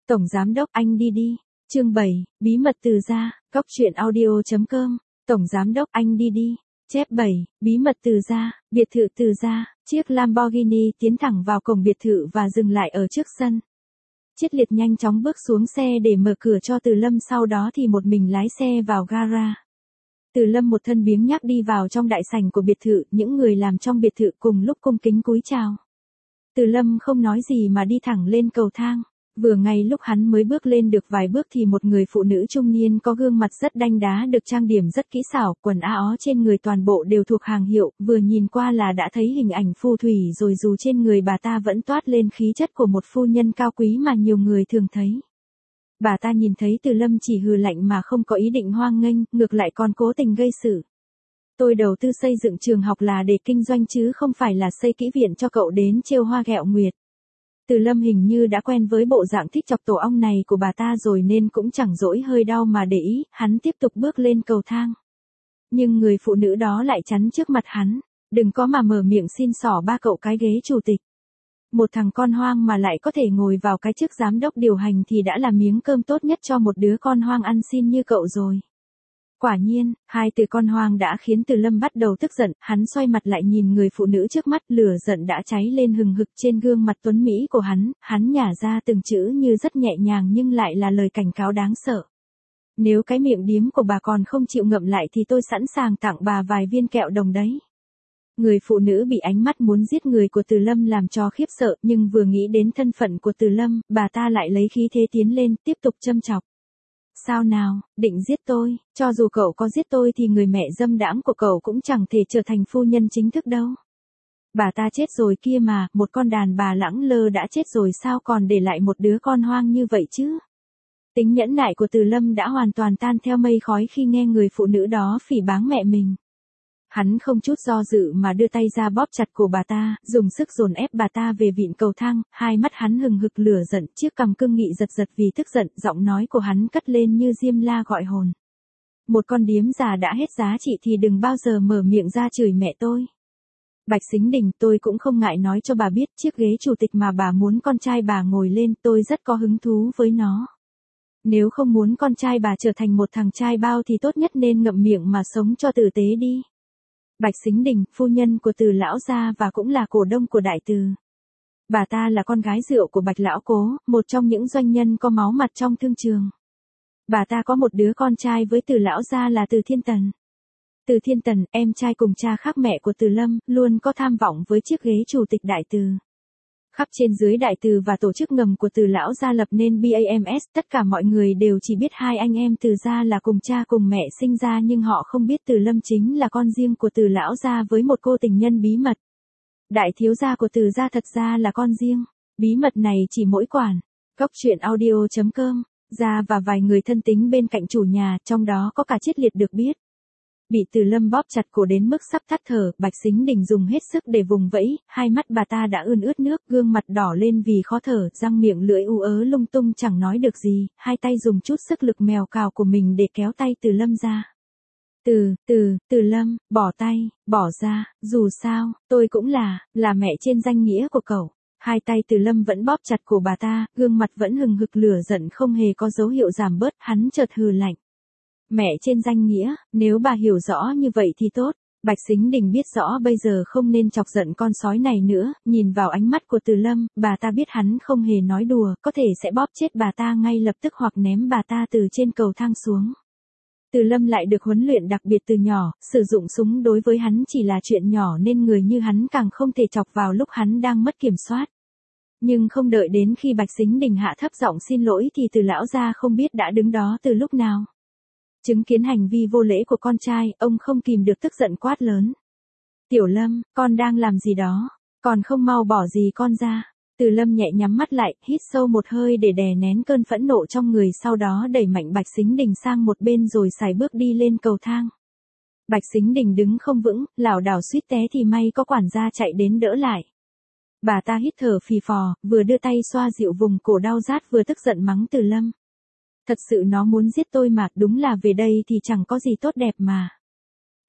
Tổng giám đốc anh đi đi. Chương 7, bí mật từ gia, góc truyện audio.com. Tổng giám đốc anh đi đi. Chép 7, bí mật từ gia, biệt thự từ gia. Chiếc Lamborghini tiến thẳng vào cổng biệt thự và dừng lại ở trước sân. Triết Liệt nhanh chóng bước xuống xe để mở cửa cho Từ Lâm, sau đó thì một mình lái xe vào gara. Từ Lâm một thân biếng nhác đi vào trong đại sảnh của biệt thự, những người làm trong biệt thự cùng lúc cung kính cúi chào. Từ Lâm không nói gì mà đi thẳng lên cầu thang. Vừa ngay lúc hắn mới bước lên được vài bước thì một người phụ nữ trung niên có gương mặt rất đanh đá, được trang điểm rất kỹ xảo, quần áo trên người toàn bộ đều thuộc hàng hiệu, vừa nhìn qua là đã thấy hình ảnh phù thủy rồi, dù trên người bà ta vẫn toát lên khí chất của một phu nhân cao quý mà nhiều người thường thấy. Bà ta nhìn thấy Từ Lâm chỉ hừ lạnh mà không có ý định hoan nghênh, ngược lại còn cố tình gây sự. Tôi đầu tư xây dựng trường học là để kinh doanh chứ không phải là xây kỹ viện cho cậu đến trêu hoa ghẹo nguyệt. Từ Lâm hình như đã quen với bộ dạng thích chọc tổ ong này của bà ta rồi nên cũng chẳng dỗi hơi đau mà để ý, hắn tiếp tục bước lên cầu thang. Nhưng người phụ nữ đó lại chắn trước mặt hắn, đừng có mà mở miệng xin xỏ ba cậu cái ghế chủ tịch. Một thằng con hoang mà lại có thể ngồi vào cái chức giám đốc điều hành thì đã là miếng cơm tốt nhất cho một đứa con hoang ăn xin như cậu rồi. Quả nhiên, hai từ con hoang đã khiến Từ Lâm bắt đầu tức giận, hắn xoay mặt lại nhìn người phụ nữ trước mắt, lửa giận đã cháy lên hừng hực trên gương mặt tuấn mỹ của hắn nhả ra từng chữ như rất nhẹ nhàng nhưng lại là lời cảnh cáo đáng sợ. Nếu cái miệng điếm của bà còn không chịu ngậm lại thì tôi sẵn sàng tặng bà vài viên kẹo đồng đấy. Người phụ nữ bị ánh mắt muốn giết người của Từ Lâm làm cho khiếp sợ, nhưng vừa nghĩ đến thân phận của Từ Lâm, bà ta lại lấy khí thế tiến lên, tiếp tục châm chọc. Sao nào, định giết tôi, cho dù cậu có giết tôi thì người mẹ dâm đãng của cậu cũng chẳng thể trở thành phu nhân chính thức đâu. Bà ta chết rồi kia mà, một con đàn bà lẳng lơ đã chết rồi sao còn để lại một đứa con hoang như vậy chứ? Tính nhẫn nại của Từ Lâm đã hoàn toàn tan theo mây khói khi nghe người phụ nữ đó phỉ báng mẹ mình. Hắn không chút do dự mà đưa tay ra bóp chặt cổ bà ta, dùng sức dồn ép bà ta về vịn cầu thang, hai mắt hắn hừng hực lửa giận, chiếc cằm cương nghị giật giật vì tức giận, giọng nói của hắn cất lên như diêm la gọi hồn. Một con điếm già đã hết giá trị thì đừng bao giờ mở miệng ra chửi mẹ tôi. Bạch Sính Đình, tôi cũng không ngại nói cho bà biết, chiếc ghế chủ tịch mà bà muốn con trai bà ngồi lên, tôi rất có hứng thú với nó. Nếu không muốn con trai bà trở thành một thằng trai bao thì tốt nhất nên ngậm miệng mà sống cho tử tế đi. Bạch Sính Đình, phu nhân của Từ lão gia và cũng là cổ đông của Đại Từ. Bà ta là con gái rượu của Bạch lão cố, một trong những doanh nhân có máu mặt trong thương trường. Bà ta có một đứa con trai với Từ lão gia là Từ Thiên Tần. Từ Thiên Tần, em trai cùng cha khác mẹ của Từ Lâm, luôn có tham vọng với chiếc ghế chủ tịch Đại Từ. Khắp trên dưới Đại Từ và tổ chức ngầm của Từ lão gia lập nên BAMS, tất cả mọi người đều chỉ biết hai anh em Từ gia là cùng cha cùng mẹ sinh ra, nhưng họ không biết Từ Lâm chính là con riêng của Từ lão gia với một cô tình nhân bí mật. Đại thiếu gia của Từ gia thật ra là con riêng. Bí mật này chỉ mỗi quản góc truyện audio.com ra và vài người thân tín bên cạnh chủ nhà, trong đó có cả Triết Liệt được biết. Bị Từ Lâm bóp chặt cổ đến mức sắp tắt thở, Bạch Sính Đình dùng hết sức để vùng vẫy, hai mắt bà ta đã ươn ướt nước, gương mặt đỏ lên vì khó thở, răng miệng lưỡi ú ớ lung tung chẳng nói được gì, hai tay dùng chút sức lực mèo cào của mình để kéo tay Từ Lâm ra. Từ Lâm, bỏ tay, bỏ ra, dù sao, tôi cũng là mẹ trên danh nghĩa của cậu. Hai tay Từ Lâm vẫn bóp chặt cổ bà ta, gương mặt vẫn hừng hực lửa giận không hề có dấu hiệu giảm bớt, hắn chợt hừ lạnh. Mẹ trên danh nghĩa, nếu bà hiểu rõ như vậy thì tốt. Bạch Sính Đình biết rõ bây giờ không nên chọc giận con sói này nữa, nhìn vào ánh mắt của Từ Lâm, bà ta biết hắn không hề nói đùa, có thể sẽ bóp chết bà ta ngay lập tức hoặc ném bà ta từ trên cầu thang xuống. Từ Lâm lại được huấn luyện đặc biệt từ nhỏ, sử dụng súng đối với hắn chỉ là chuyện nhỏ nên người như hắn càng không thể chọc vào lúc hắn đang mất kiểm soát. Nhưng không đợi đến khi Bạch Sính Đình hạ thấp giọng xin lỗi thì Từ lão gia không biết đã đứng đó từ lúc nào. Chứng kiến hành vi vô lễ của con trai, ông không kìm được tức giận quát lớn. Tiểu Lâm, con đang làm gì đó? Còn không mau bỏ gì con ra? Từ Lâm nhẹ nhắm mắt lại, hít sâu một hơi để đè nén cơn phẫn nộ trong người, sau đó đẩy mạnh Bạch Sính Đình sang một bên rồi sải bước đi lên cầu thang. Bạch Sính Đình đứng không vững, lảo đảo suýt té thì may có quản gia chạy đến đỡ lại. Bà ta hít thở phì phò, vừa đưa tay xoa dịu vùng cổ đau rát vừa tức giận mắng Từ Lâm. Thật sự nó muốn giết tôi mà, đúng là về đây thì chẳng có gì tốt đẹp mà.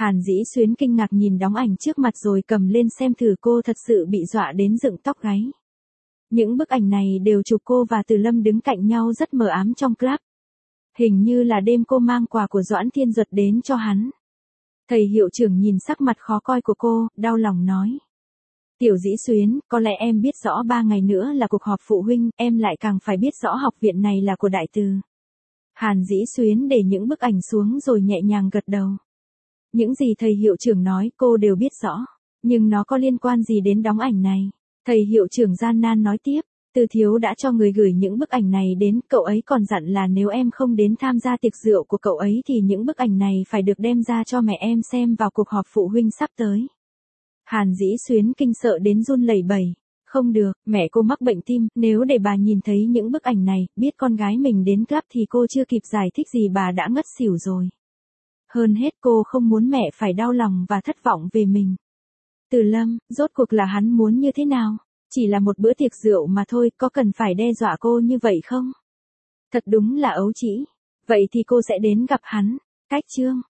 Hàn Dĩ Xuyến kinh ngạc nhìn đóng ảnh trước mặt rồi cầm lên xem thử, cô thật sự bị dọa đến dựng tóc gáy. Những bức ảnh này đều chụp cô và Từ Lâm đứng cạnh nhau rất mờ ám trong club. Hình như là đêm cô mang quà của Doãn Thiên Duật đến cho hắn. Thầy hiệu trưởng nhìn sắc mặt khó coi của cô, đau lòng nói. Tiểu Dĩ Xuyến, có lẽ em biết rõ 3 ngày nữa là cuộc họp phụ huynh, em lại càng phải biết rõ học viện này là của Đại Từ. Hàn Dĩ Xuyến để những bức ảnh xuống rồi nhẹ nhàng gật đầu. Những gì thầy hiệu trưởng nói cô đều biết rõ, nhưng nó có liên quan gì đến đóng ảnh này? Thầy hiệu trưởng gian nan nói tiếp, Từ Thiếu đã cho người gửi những bức ảnh này đến, cậu ấy còn dặn là nếu em không đến tham gia tiệc rượu của cậu ấy thì những bức ảnh này phải được đem ra cho mẹ em xem vào cuộc họp phụ huynh sắp tới. Hàn Dĩ Xuyến kinh sợ đến run lẩy bẩy. Không được, mẹ cô mắc bệnh tim, nếu để bà nhìn thấy những bức ảnh này, biết con gái mình đến club thì cô chưa kịp giải thích gì bà đã ngất xỉu rồi. Hơn hết cô không muốn mẹ phải đau lòng và thất vọng về mình. Từ Lâm, rốt cuộc là hắn muốn như thế nào? Chỉ là một bữa tiệc rượu mà thôi, có cần phải đe dọa cô như vậy không? Thật đúng là ấu trĩ. Vậy thì cô sẽ đến gặp hắn. Cách chương